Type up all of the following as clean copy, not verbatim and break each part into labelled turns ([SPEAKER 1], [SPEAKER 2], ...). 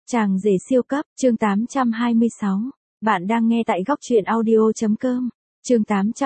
[SPEAKER 1] Chàng rể siêu cấp, chương 826. Bạn đang nghe tại góc truyện audio.com. Chương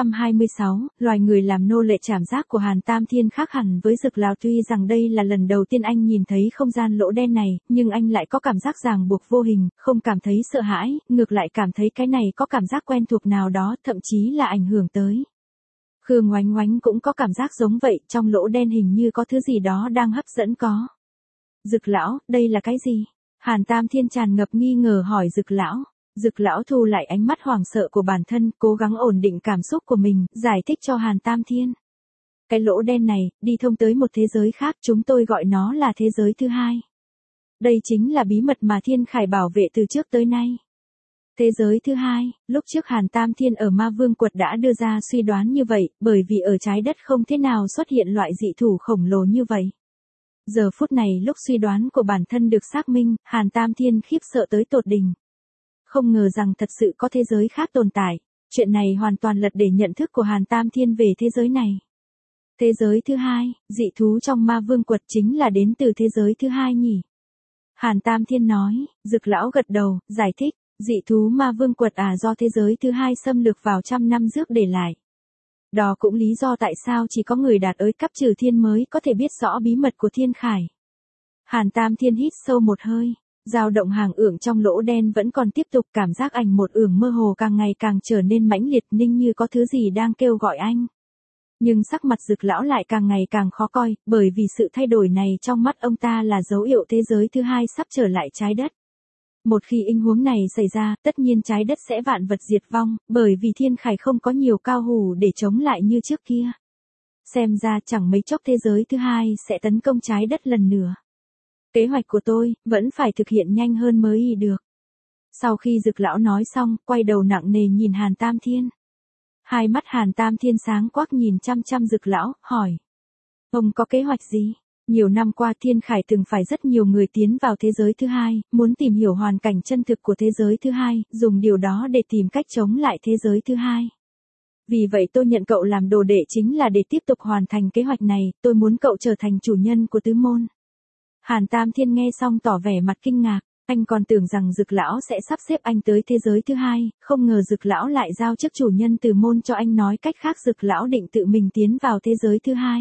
[SPEAKER 1] 826, loài người làm nô lệ trảm giác của Hàn Tam Thiên khác hẳn với Dực Lão. Tuy rằng đây là lần đầu tiên anh nhìn thấy không gian lỗ đen này, nhưng anh lại có cảm giác ràng buộc vô hình, không cảm thấy sợ hãi, ngược lại cảm thấy cái này có cảm giác quen thuộc nào đó, thậm chí là ảnh hưởng tới. Khương Oánh Oánh cũng có cảm giác giống vậy, trong lỗ đen hình như có thứ gì đó đang hấp dẫn có. Dực Lão, đây là cái gì? Hàn Tam Thiên tràn ngập nghi ngờ hỏi Dực Lão. Dực Lão thu lại ánh mắt hoảng sợ của bản thân, cố gắng ổn định cảm xúc của mình, giải thích cho Hàn Tam Thiên. Cái lỗ đen này, đi thông tới một thế giới khác, chúng tôi gọi nó là thế giới thứ hai. Đây chính là bí mật mà Thiên Khải bảo vệ từ trước tới nay. Thế giới thứ hai, lúc trước Hàn Tam Thiên ở Ma Vương Quật đã đưa ra suy đoán như vậy, bởi vì ở trái đất không thế nào xuất hiện loại dị thủ khổng lồ như vậy. Giờ phút này lúc suy đoán của bản thân được xác minh, Hàn Tam Thiên khiếp sợ tới tột đỉnh. Không ngờ rằng thật sự có thế giới khác tồn tại, chuyện này hoàn toàn lật để nhận thức của Hàn Tam Thiên về thế giới này. Thế giới thứ hai, dị thú trong Ma Vương Quật chính là đến từ thế giới thứ hai nhỉ? Hàn Tam Thiên nói. Dực Lão gật đầu, giải thích, dị thú Ma Vương Quật do thế giới thứ hai xâm lược vào trăm năm trước để lại. Đó cũng lý do tại sao chỉ có người đạt ới cấp trừ thiên mới có thể biết rõ bí mật của Thiên Khải. Hàn Tam Thiên hít sâu một hơi, dao động hàng ưởng trong lỗ đen vẫn còn tiếp tục, cảm giác ảnh một ưởng mơ hồ càng ngày càng trở nên mãnh liệt, ninh như có thứ gì đang kêu gọi anh. Nhưng sắc mặt Dực Lão lại càng ngày càng khó coi, bởi vì sự thay đổi này trong mắt ông ta là dấu hiệu thế giới thứ hai sắp trở lại trái đất. Một khi tình huống này xảy ra, tất nhiên trái đất sẽ vạn vật diệt vong, bởi vì Thiên Khải không có nhiều cao thủ để chống lại như trước kia. Xem ra chẳng mấy chốc thế giới thứ hai sẽ tấn công trái đất lần nữa. Kế hoạch của tôi, vẫn phải thực hiện nhanh hơn mới được. Sau khi Dực Lão nói xong, quay đầu nặng nề nhìn Hàn Tam Thiên. Hai mắt Hàn Tam Thiên sáng quắc nhìn chăm chăm Dực Lão, hỏi. Ông có kế hoạch gì? Nhiều năm qua Thiên Khải từng phải rất nhiều người tiến vào thế giới thứ hai, muốn tìm hiểu hoàn cảnh chân thực của thế giới thứ hai, dùng điều đó để tìm cách chống lại thế giới thứ hai. Vì vậy tôi nhận cậu làm đồ đệ chính là để tiếp tục hoàn thành kế hoạch này, tôi muốn cậu trở thành chủ nhân của tứ môn. Hàn Tam Thiên nghe xong tỏ vẻ mặt kinh ngạc, anh còn tưởng rằng Dực Lão sẽ sắp xếp anh tới thế giới thứ hai, không ngờ Dực Lão lại giao chức chủ nhân từ môn cho anh, nói cách khác Dực Lão định tự mình tiến vào thế giới thứ hai.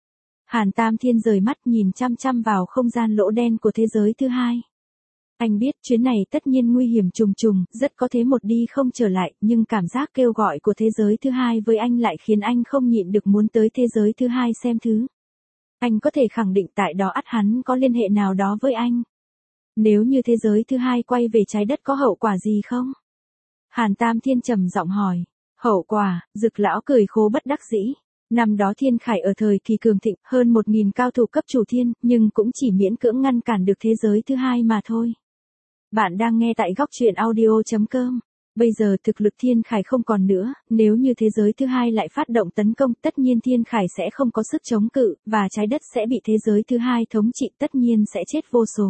[SPEAKER 1] Hàn Tam Thiên rời mắt nhìn chăm chăm vào không gian lỗ đen của thế giới thứ hai. Anh biết chuyến này tất nhiên nguy hiểm trùng trùng, rất có thể một đi không trở lại, nhưng cảm giác kêu gọi của thế giới thứ hai với anh lại khiến anh không nhịn được muốn tới thế giới thứ hai xem thứ. Anh có thể khẳng định tại đó ắt hắn có liên hệ nào đó với anh. Nếu như thế giới thứ hai quay về trái đất có hậu quả gì không? Hàn Tam Thiên trầm giọng hỏi. Hậu quả? Dực Lão cười khô bất đắc dĩ. Năm đó Thiên Khải ở thời kỳ cường thịnh, hơn 1000 cao thủ cấp chủ thiên, nhưng cũng chỉ miễn cưỡng ngăn cản được thế giới thứ hai mà thôi. Bạn đang nghe tại góc truyện audio.com. Bây giờ thực lực Thiên Khải không còn nữa, nếu như thế giới thứ hai lại phát động tấn công, tất nhiên Thiên Khải sẽ không có sức chống cự, và trái đất sẽ bị thế giới thứ hai thống trị, tất nhiên sẽ chết vô số.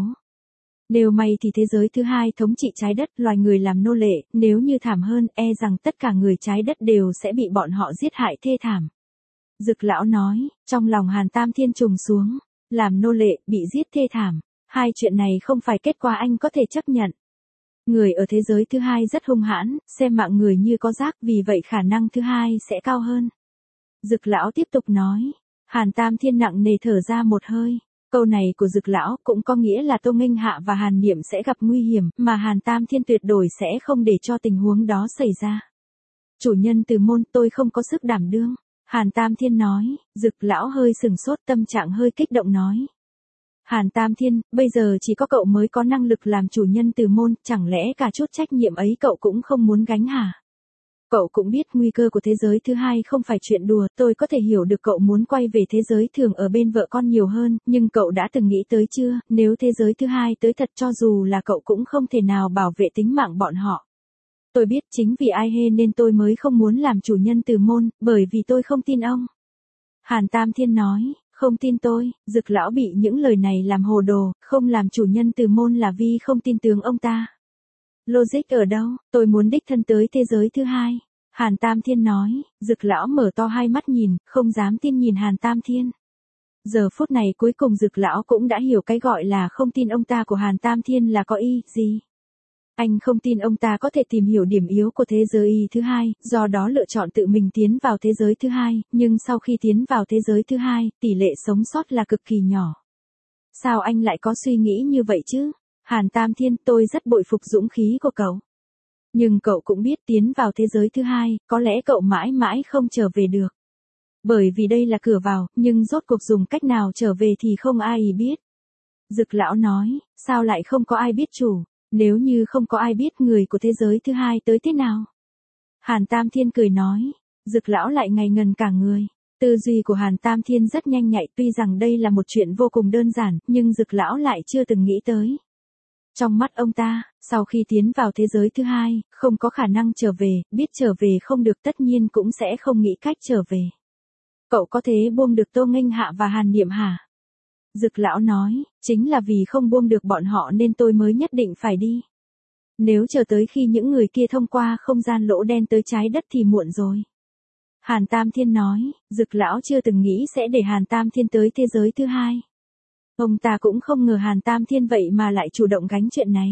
[SPEAKER 1] Nếu may thì thế giới thứ hai thống trị trái đất, loài người làm nô lệ, nếu như thảm hơn, e rằng tất cả người trái đất đều sẽ bị bọn họ giết hại thê thảm. Dực Lão nói, trong lòng Hàn Tam Thiên trùng xuống, làm nô lệ, bị giết thê thảm, hai chuyện này không phải kết quả anh có thể chấp nhận. Người ở thế giới thứ hai rất hung hãn, xem mạng người như có rác, vì vậy khả năng thứ hai sẽ cao hơn. Dực Lão tiếp tục nói. Hàn Tam Thiên nặng nề thở ra một hơi. Câu này của Dực Lão cũng có nghĩa là Tô Nghênh Hạ và Hàn Niệm sẽ gặp nguy hiểm, mà Hàn Tam Thiên tuyệt đối sẽ không để cho tình huống đó xảy ra. Chủ nhân từ môn, tôi không có sức đảm đương. Hàn Tam Thiên nói. Dực Lão hơi sừng sốt, tâm trạng hơi kích động nói. Hàn Tam Thiên, bây giờ chỉ có cậu mới có năng lực làm chủ nhân từ môn, chẳng lẽ cả chút trách nhiệm ấy cậu cũng không muốn gánh hả? Cậu cũng biết nguy cơ của thế giới thứ hai không phải chuyện đùa, tôi có thể hiểu được cậu muốn quay về thế giới thường ở bên vợ con nhiều hơn, nhưng cậu đã từng nghĩ tới chưa, nếu thế giới thứ hai tới thật cho dù là cậu cũng không thể nào bảo vệ tính mạng bọn họ. Tôi biết chính vì ai hê nên tôi mới không muốn làm chủ nhân từ môn, bởi vì tôi không tin ông. Hàn Tam Thiên nói. Không tin tôi? Dực Lão bị những lời này làm hồ đồ, không làm chủ nhân từ môn là vì không tin tưởng ông ta. Logic ở đâu? Tôi muốn đích thân tới thế giới thứ hai. Hàn Tam Thiên nói. Dực Lão mở to hai mắt nhìn, không dám tin nhìn Hàn Tam Thiên. Giờ phút này cuối cùng Dực lão cũng đã hiểu cái gọi là không tin ông ta của Hàn Tam Thiên là có ý gì. Anh không tin ông ta có thể tìm hiểu điểm yếu của thế giới thứ hai, do đó lựa chọn tự mình tiến vào thế giới thứ hai, nhưng sau khi tiến vào thế giới thứ hai, tỷ lệ sống sót là cực kỳ nhỏ. Sao anh lại có suy nghĩ như vậy chứ? Hàn Tam Thiên, tôi rất bội phục dũng khí của cậu. Nhưng cậu cũng biết tiến vào thế giới thứ hai, có lẽ cậu mãi mãi không trở về được. Bởi vì đây là cửa vào, nhưng rốt cuộc dùng cách nào trở về thì không ai biết. Dực lão nói, sao lại không có ai biết chủ, nếu như không có ai biết người của thế giới thứ hai tới thế nào? Hàn Tam Thiên cười nói, Dực lão lại ngây ngần cả người. Tư duy của Hàn Tam Thiên rất nhanh nhạy, tuy rằng đây là một chuyện vô cùng đơn giản, nhưng Dực lão lại chưa từng nghĩ tới. Trong mắt ông ta, sau khi tiến vào thế giới thứ hai, không có khả năng trở về, biết trở về không được tất nhiên cũng sẽ không nghĩ cách trở về. Cậu có thể buông được Tô Nghênh Hạ và Hàn Niệm hả? Dực lão nói, chính là vì không buông được bọn họ nên tôi mới nhất định phải đi. Nếu chờ tới khi những người kia thông qua không gian lỗ đen tới trái đất thì muộn rồi. Hàn Tam Thiên nói, Dực lão chưa từng nghĩ sẽ để Hàn Tam Thiên tới thế giới thứ hai. Ông ta cũng không ngờ Hàn Tam Thiên vậy mà lại chủ động gánh chuyện này.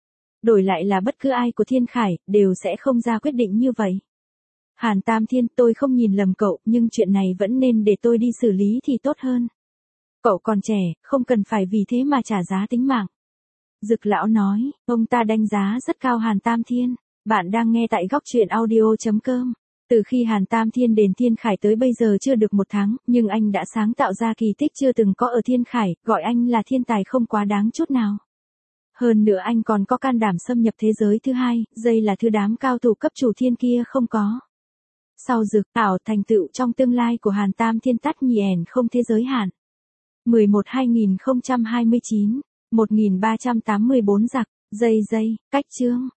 [SPEAKER 1] Đổi lại là bất cứ ai của Thiên Khải, đều sẽ không ra quyết định như vậy. Hàn Tam Thiên, tôi không nhìn lầm cậu, nhưng chuyện này vẫn nên để tôi đi xử lý thì tốt hơn. Cậu còn trẻ, không cần phải vì thế mà trả giá tính mạng. Dực lão nói, ông ta đánh giá rất cao Hàn Tam Thiên. Bạn đang nghe tại góc truyện audio.com. Từ khi Hàn Tam Thiên đến Thiên Khải tới bây giờ chưa được 1 tháng, nhưng anh đã sáng tạo ra kỳ tích chưa từng có ở Thiên Khải, gọi anh là thiên tài không quá đáng chút nào. Hơn nữa anh còn có can đảm xâm nhập thế giới thứ hai, đây là thứ đám cao thủ cấp chủ thiên kia không có. Sau Dực, ảo thành tựu trong tương lai của Hàn Tam Thiên tắt nhèn không thế giới hạn. 11/2029, 1384 giặc, dây, cách chương.